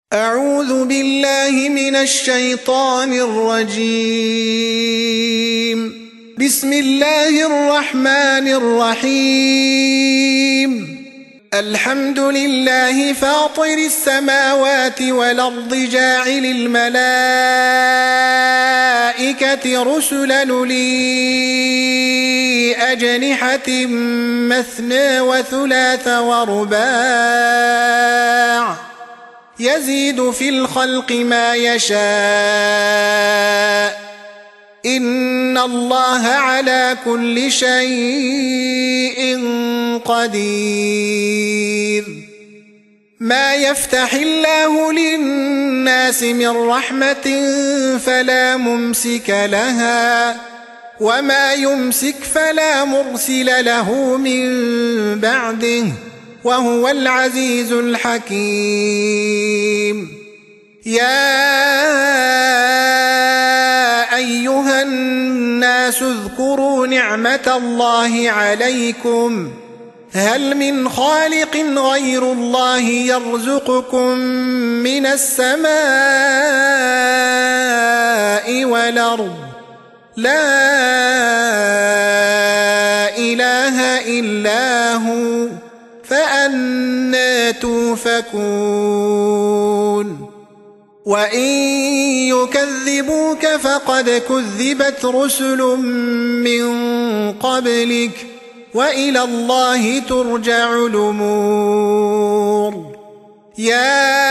أعوذ بالله من الشيطان الرجيم. بسم الله الرحمن الرحيم. الحمد لله فاطر السماوات والأرض جاعل الملائكة رسلا أولي أجنحة مثنى وثلاث ورباع يزيد في الخلق ما يشاء إن الله على كل شيء قدير. ما يفتح الله للناس من رحمة فلا ممسك لها وما يمسك فلا مرسل له من بعده وهو العزيز الحكيم. يا أيها الناس اذكروا نعمة الله عليكم هل من خالق غير الله يرزقكم من السماء والأرض لا إله إلا هو فأنى توفكون. وإن يكذبوك فقد كذبت رسل من قبلك وإلى الله ترجع الأمور. يا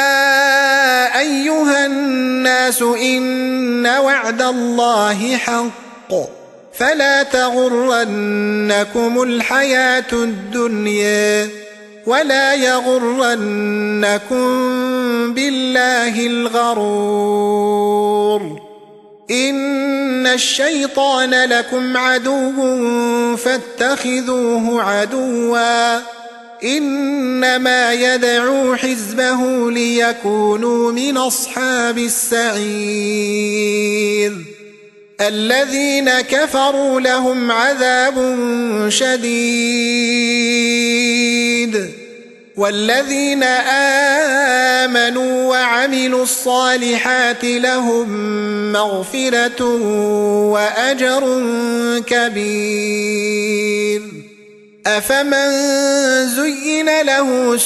أيها الناس إن وعد الله حق فلا تغرنكم الحياة الدنيا ولا يغرنكم بالله الغرور. إن الشيطان لكم عدو فاتخذوه عدوا إنما يدعو حزبه ليكونوا من أصحاب السعير. الذين كفروا لهم عذاب شديد والذين آمنوا وعملوا الصالحات لهم مغفرة وأجر كبير. أفمن زين له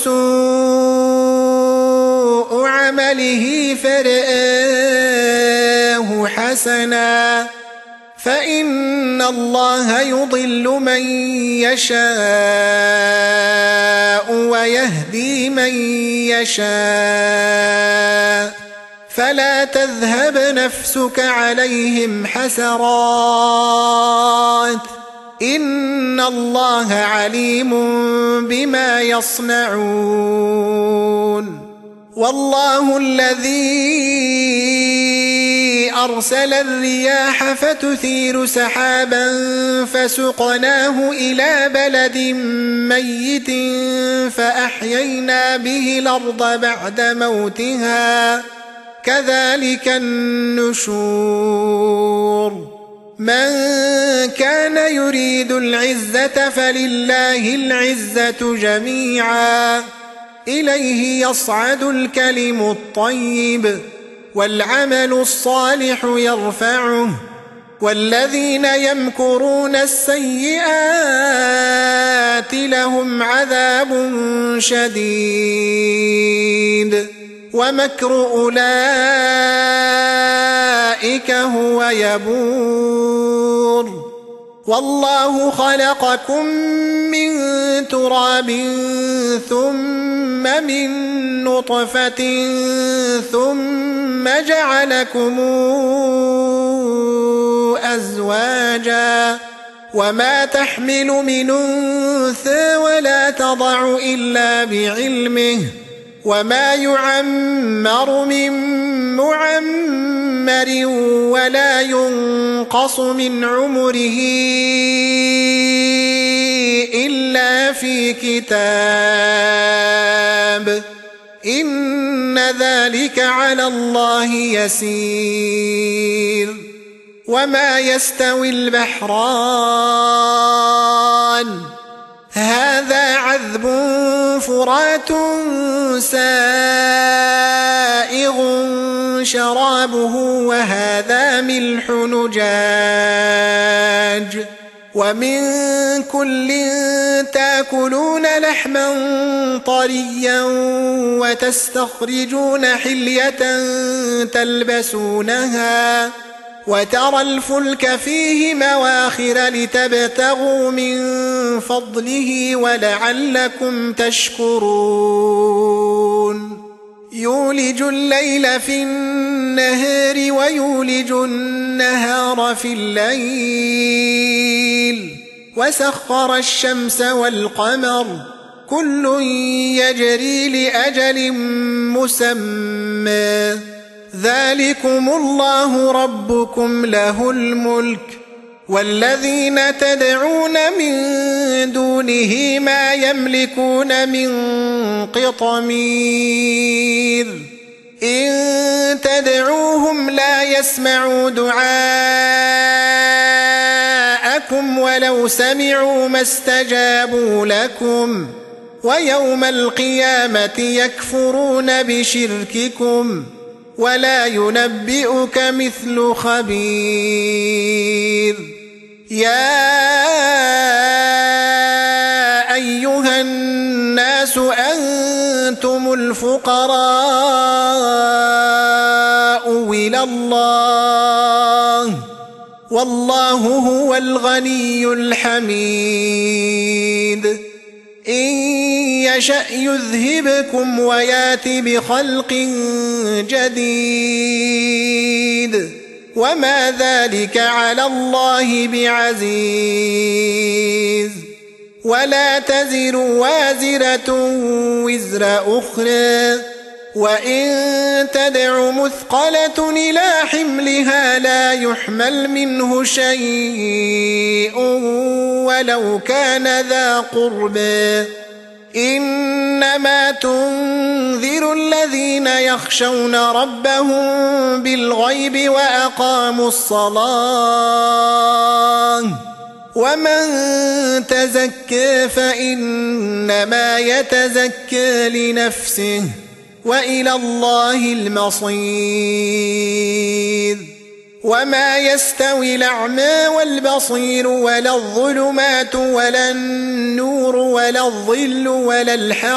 سوء عمله فرآه حسنا فإن الله يضل من يشاء ويهدي من يشاء فلا تذهب نفسك عليهم حسرات إن الله عليم بما يصنعون. والله الذي أرسل الرياح فتثير سحابا فسقناه إلى بلد ميت فأحيينا به الأرض بعد موتها كذلك النشور. من كان يريد العزة فلله العزة جميعا إليه يصعد الكلم الطيب والعمل الصالح يرفعه والذين يمكرون السيئات لهم عذاب شديد ومكر أولئك هو يبور. والله خلقكم من تراب ثم من نطفة ثم جعلكم أزواجا وما تحمل من أنثى ولا تضع إلا بعلمه وما يعمر من معمر ولا ينقص من عمره إلا في كتاب إن ذلك على الله يسير. وما يستوي البحران هذا عذب فرات سائغ شرابه وهذا ملح نجاج ومن كل تاكلون لحما طريا وتستخرجون حلية تلبسونها وترى الفلك فيه مواخر لتبتغوا من فضله ولعلكم تشكرون يولج الليل في النهار ويولج النهار في الليل وسخر الشمس والقمر كل يجري لأجل مسمى ذلكم الله ربكم له الملك والذين تدعون من دونه ما يملكون من قطمير إن تدعوهم لا يسمعوا دعاءكم ولو سمعوا ما استجابوا لكم ويوم القيامة يكفرون بشرككم ولا ينبئك مثل خبير يا أيها الناس أنتم الفقراء إلى الله والله هو الغني الحميد إن يشأ يذهبكم ويات بخلق جديد وما ذلك على الله بعزيز ولا تزر وازرة وزر أخرى وإن تدع مثقلة إلى حملها لا يحمل منه شيء ولو كان ذا قربى إنما تنذر الذين يخشون ربهم بالغيب وأقاموا الصلاة ومن تزكى فإنما يتزكى لنفسه وإلى الله المصير وما يستوي الأعمى والبصير ولا الظلمات ولا النور ولا الظل ولا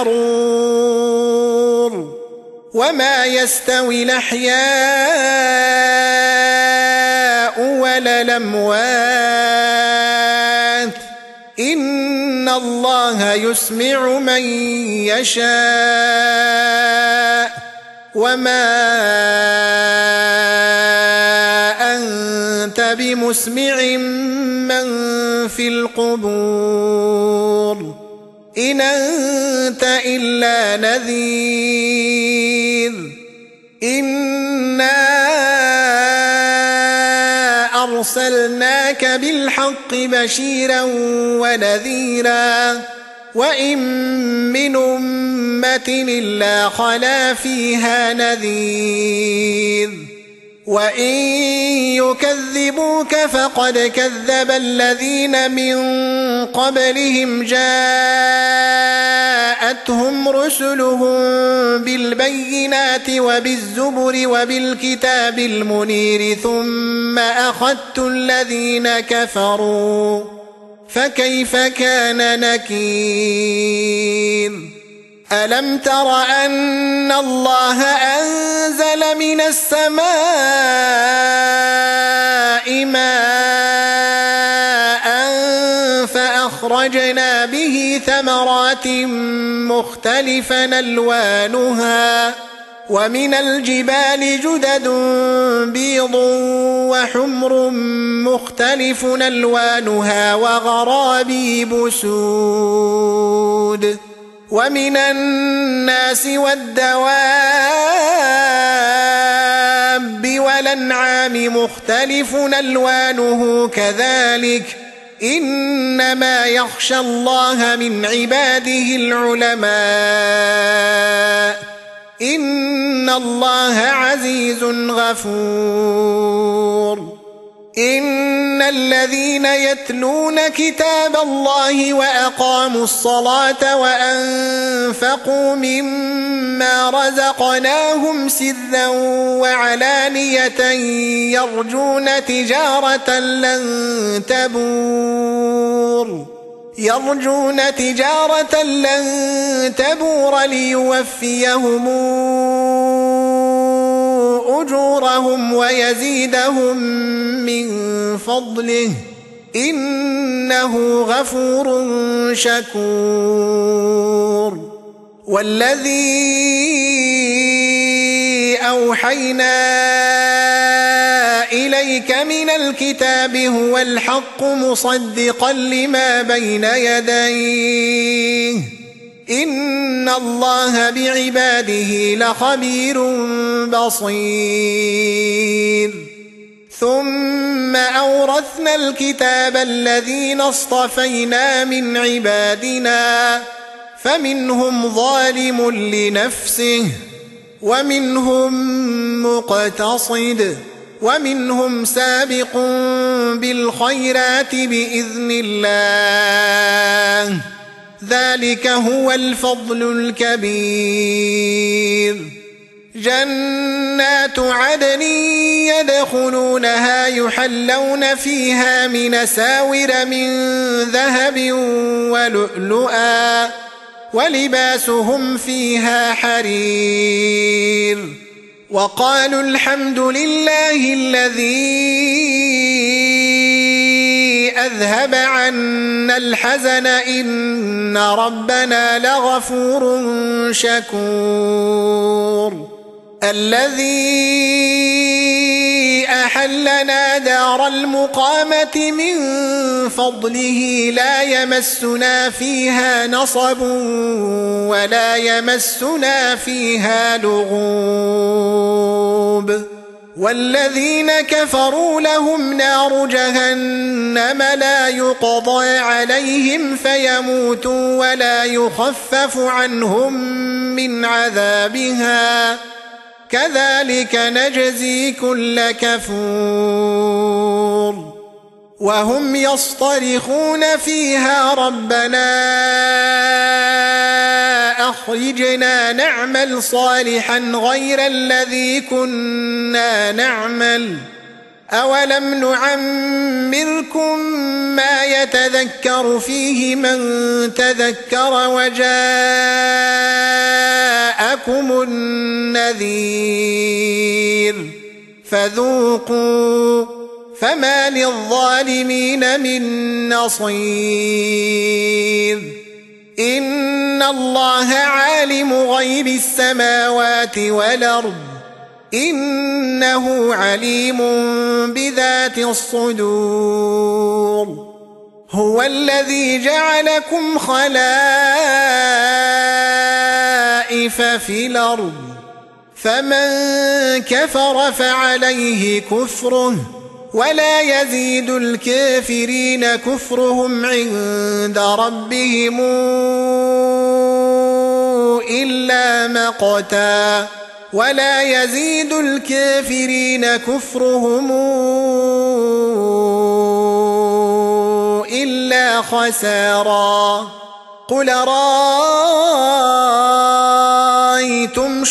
الحرور وما يستوي الأحياء ولا الأموات إن الله يسمع من يشاء وما أنت بمسمع من في القبور إن أنت إلا نذير إنا أرسلناك بالحق بشيرا ونذيرا وإن من أمة إلا خلا فيها نذير وإن يكذبوك فقد كذب الذين من قبلهم جاءتهم رسلهم بالبينات وبالزبر وبالكتاب المنير ثم أخذت الذين كفروا فكيف كان نكير ألم تر أن الله أنزل من السماء ماء فأخرجنا به ثمرات مختلفا ألوانها ومن الجبال جدد بيض وحمر مختلف ألوانها وغرابيب سود ومن الناس والدواب والأنعام مختلف ألوانه كذلك إنما يخشى الله من عباده العلماء إن الله عزيز غفور إن الذين يتلون كتاب الله وأقاموا الصلاة وأنفقوا مما رزقناهم سرا وعلانية يرجون تجارة لن تبور ليوفيهم أجورهم ويزيدهم من فضله إنه غفور شكور. والذي أوحينا إليك من الكتاب هو الحق مصدقا لما بين يديه إن الله بعباده لخبير بصير. ثم أورثنا الكتاب الذين اصطفينا من عبادنا فمنهم ظالم لنفسه ومنهم مقتصد ومنهم سابق بالخيرات بإذن الله ذلك هو الفضل الكبير. جنات عدن يدخلونها يحلون فيها من أساور من ذهب ولؤلؤا ولباسهم فيها حرير. وقالوا الحمد لله الذي أذهب عنا الحزن إن ربنا لغفور شكور. الذي أحلنا دار المقامة من فضله لا يمسنا فيها نصب ولا يمسنا فيها لغوب. والذين كفروا لهم نار جهنم لا يقضى عليهم فيموتوا ولا يخفف عنهم من عذابها كذلك نجزي كل كفور. وهم يصطرخون فيها ربنا أخرجنا نعمل صالحا غير الذي كنا نعمل أولم نعمركم ما يتذكر فيه من تذكر وجاءكم النذير فذوقوا فما للظالمين من نصير. إن الله عالم غيب السماوات والأرض إنه عليم بذات الصدور. هو الذي جعلكم خلائف في الأرض فمن كفر فعليه كفره ولا يزيد الكافرين كفرهم عند ربهم إلا مقتا ولا يزيد الكافرين كفرهم إلا خسارا. قل رأيتم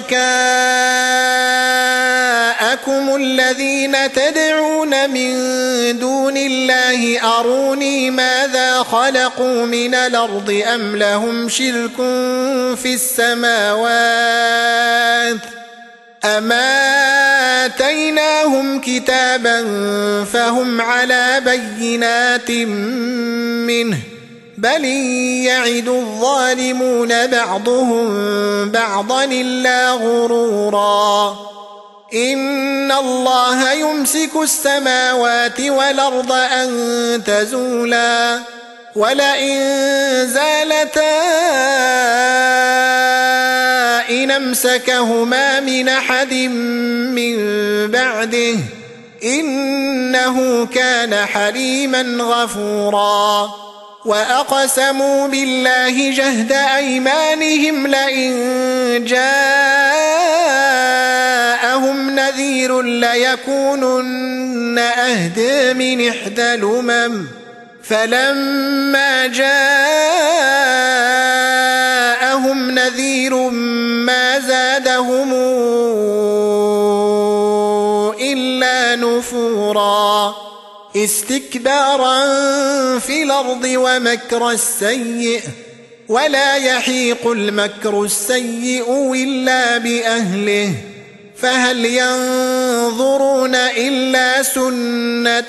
شركاءكم الذين تدعون من دون الله أروني ماذا خلقوا من الأرض أم لهم شرك في السماوات أما آتيناهم كتابا فهم على بينات منه بل يعد الظالمون بعضهم بعضا إلا غرورا. إن الله يمسك السماوات والأرض أن تزولا ولئن زالتا إن أمسكهما من أحد من بعده إنه كان حليما غفورا. وأقسموا بالله جهد أيمانهم لئن جاءهم نذير نذير ليكونن أهدى من إحدى الأمم فلما جاءهم نذير ما زادهم إلا نفورا استكبارا في الأرض ومكر السيء ولا يحيق المكر السيء إلا بأهله فهل ينظرون إلا سنة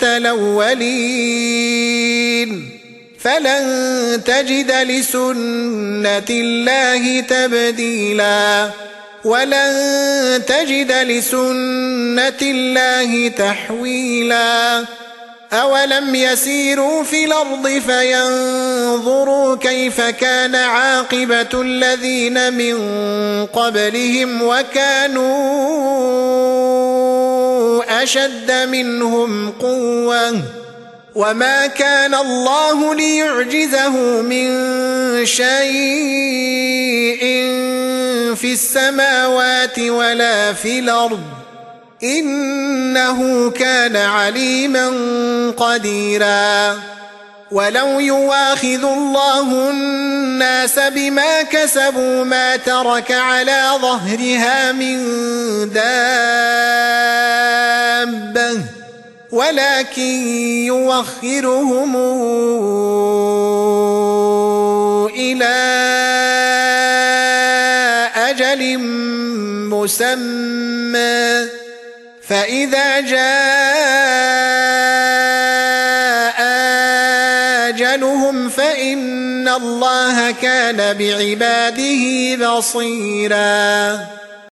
الأولين فلن تجد لسنة الله تبديلا ولن تجد لسنة الله تحويلا أولم يسيروا في الأرض فينظروا كيف كان عاقبة الذين من قبلهم وكانوا أشد منهم قوة وما كان الله ليعجزه من شيء في السماوات ولا في الأرض إنه كان عليما قديرا ولو يواخذ الله الناس بما كسبوا ما ترك على ظهرها من دابة ولكن يوخرهم إلى أجل مسمى فإذا جاء أجلهم فإن الله كان بعباده بصيراً